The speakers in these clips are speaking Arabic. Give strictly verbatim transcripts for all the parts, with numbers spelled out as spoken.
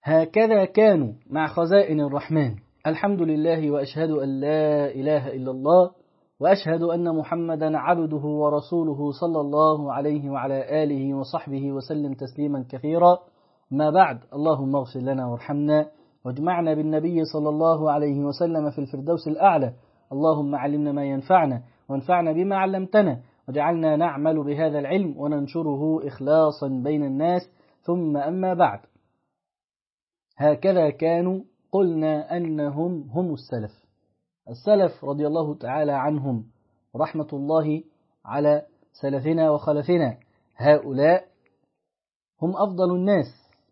هكذا كانوا مع خزائن الرحمن. الحمد لله، وأشهد أن لا إله إلا الله، وأشهد أن محمدا عبده ورسوله صلى الله عليه وعلى آله وصحبه وسلم تسليما كثيرا. ما بعد، اللهم اغفر لنا وارحمنا واجمعنا بالنبي صلى الله عليه وسلم في الفردوس الأعلى. اللهم علمنا ما ينفعنا وانفعنا بما علمتنا، وجعلنا نعمل بهذا العلم وننشره إخلاصا بين الناس. ثم أما بعد، هكذا كانوا قلنا أنهم هم السلف. السلف رضي الله تعالى عنهم، رحمة الله على سلفنا وخلفنا. هؤلاء هم أفضل الناس.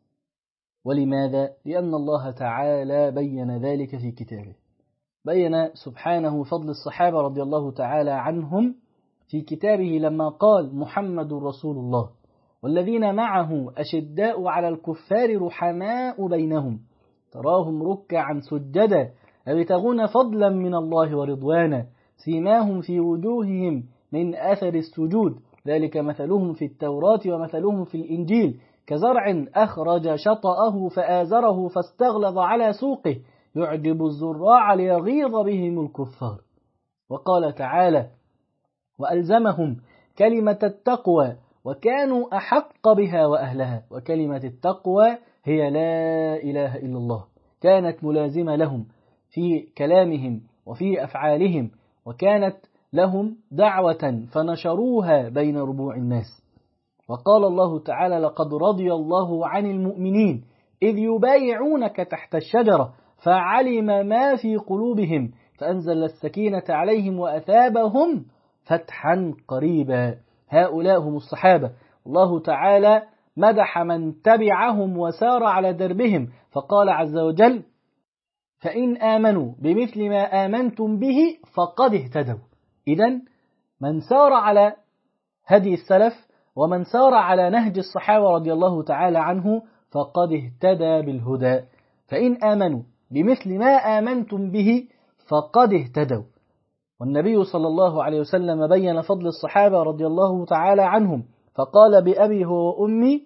ولماذا؟ لأن الله تعالى بين ذلك في كتابه. بين سبحانه فضل الصحابة رضي الله تعالى عنهم في كتابه لما قال محمد رسول الله والذين معه أشداء على الكفار رحماء بينهم تراهم ركعا سجدا يبتغون فضلا من الله ورضوانا سيماهم في وجوههم من أثر السجود ذلك مثلهم في التوراة ومثلهم في الإنجيل كزرع أخرج شطأه فآزره فاستغلظ على سوقه يعجب الزراع ليغيظ بهم الكفار. وقال تعالى وألزمهم كلمة التقوى وكانوا أحق بها وأهلها. وكلمة التقوى هي لا إله إلا الله، كانت ملازمة لهم في كلامهم وفي أفعالهم، وكانت لهم دعوة فنشروها بين ربوع الناس. وقال الله تعالى لقد رضي الله عن المؤمنين إذ يبايعونك تحت الشجرة فعلم ما في قلوبهم فأنزل السكينة عليهم وأثابهم فتحا قريبا. هؤلاء هم الصحابة. الله تعالى مدح من تبعهم وسار على دربهم فقال عز وجل فإن آمنوا بمثل ما آمنتم به فقد اهتدوا. إذن من سار على هدي السلف ومن سار على نهج الصحابة رضي الله تعالى عنه فقد اهتدى بالهدى. فإن آمنوا بمثل ما آمنتم به فقد اهتدوا. والنبي صلى الله عليه وسلم بين فضل الصحابة رضي الله تعالى عنهم فقال بأبي هو وأمي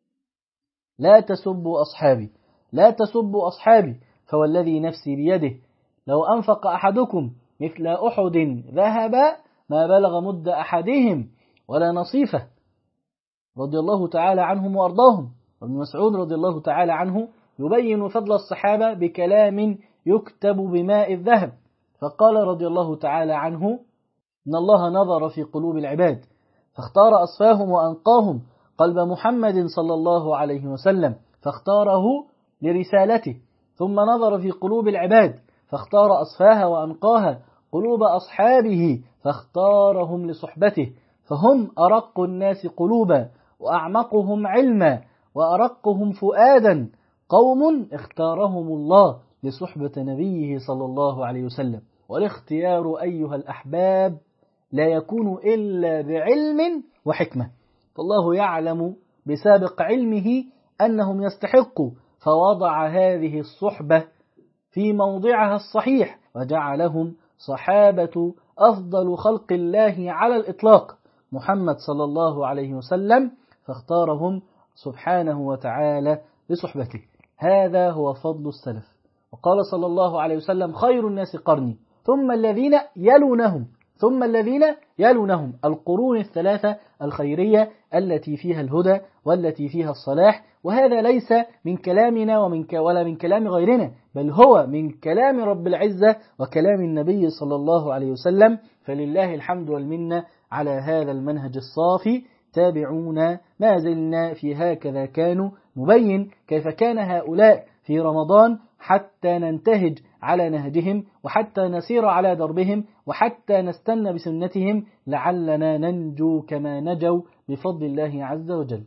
لا تسبوا أصحابي لا تسبوا أصحابي فوالذي نفسي بيده لو أنفق أحدكم مثل أحد ذهبا ما بلغ مد أحدهم ولا نصيفه. رضي الله تعالى عنهم وأرضاهم. وابن مسعود رضي الله تعالى عنه يبين فضل الصحابة بكلام يكتب بماء الذهب فقال رضي الله تعالى عنه إن الله نظر في قلوب العباد فاختار أصفاهم وأنقاهم قلب محمد صلى الله عليه وسلم فاختاره لرسالته، ثم نظر في قلوب العباد فاختار أصفاها وأنقاها قلوب أصحابه فاختارهم لصحبته، فهم أرق الناس قلوبا وأعمقهم علما وأرقهم فؤادا، قوم اختارهم الله لصحبة نبيه صلى الله عليه وسلم. والاختيار أيها الأحباب لا يكون إلا بعلم وحكمة، فالله يعلم بسابق علمه أنهم يستحقوا فوضع هذه الصحبة في موضعها الصحيح وجعلهم صحابة أفضل خلق الله على الإطلاق محمد صلى الله عليه وسلم فاختارهم سبحانه وتعالى لصحبته. هذا هو فضل السلف. وقال صلى الله عليه وسلم خير الناس قرني ثم الذين يلونهم ثم الذين يلونهم القرون الثلاثة الخيرية التي فيها الهدى والتي فيها الصلاح. وهذا ليس من كلامنا ومن ك... ولا من كلام غيرنا، بل هو من كلام رب العزة وكلام النبي صلى الله عليه وسلم. فلله الحمد والمنة على هذا المنهج الصافي. تابعونا، ما زلنا في هكذا كانوا نبين كيف كان هؤلاء في رمضان حتى ننتهج على نهجهم وحتى نسير على دربهم وحتى نستنى بسنتهم لعلنا ننجو كما نجوا بفضل الله عز وجل.